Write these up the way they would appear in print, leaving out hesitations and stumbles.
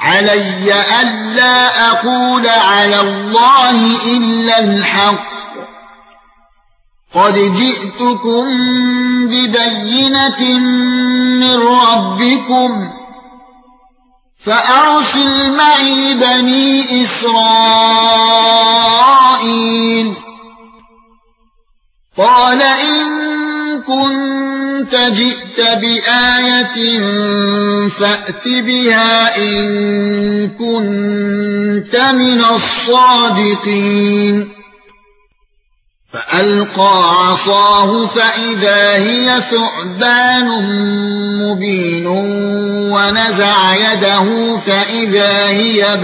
علي ألا أقول على الله إلا الحق قد جئتكم ببينة من ربكم فأرسل معي بني إسرائيل قال إن كنت جئت بآية فأت بها إن كنت من الصادقين فألقى عصاه فإذا هي ثعبان مبين ونزع يده فإذا هي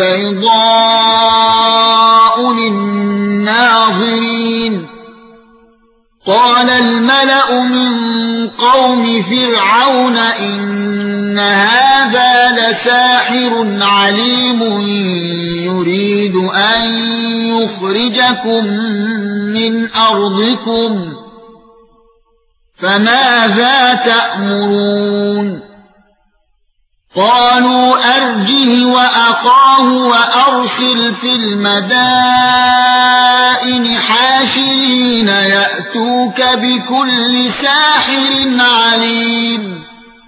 بيضاء للناظرين قال الملأ من قوم فرعون إن هذا لساحر عليم يريد أن يخرجكم من أرضكم فماذا تأمرون قالوا أرجه وأخاه وأرسل في المدائن حاشرين يأتوك بكل ساحر عليم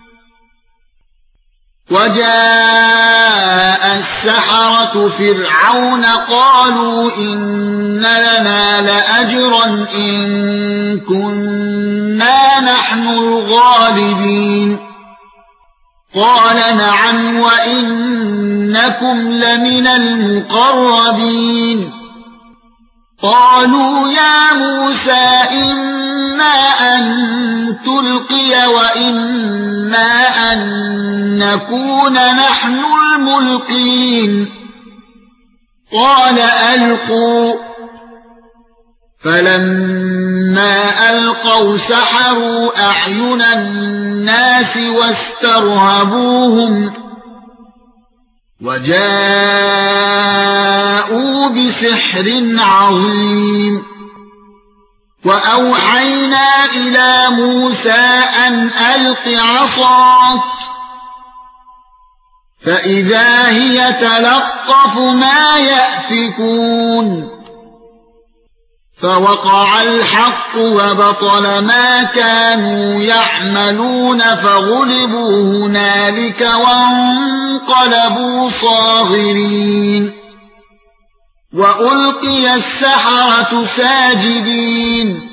وجاء السحرة فرعون قالوا إن لنا لأجرا إن كنا نحن الغالبين قال نعم وإنكم لمن المقربين قالوا يا موسى إما أن تلقي وإما أن نكون نحن الملقين قال ألقوا فلما ألقوا سحروا أعين الناس واسترهبوهم وجاءوا بسحر عظيم وأوحينا إلى موسى أن ألق عصاك فإذا هي تلقف ما يأفكون فوقع الحق وبطل ما كانوا يعملون فغلبوا هنالك وانقلبوا صاغرين وألقي السحرة ساجدين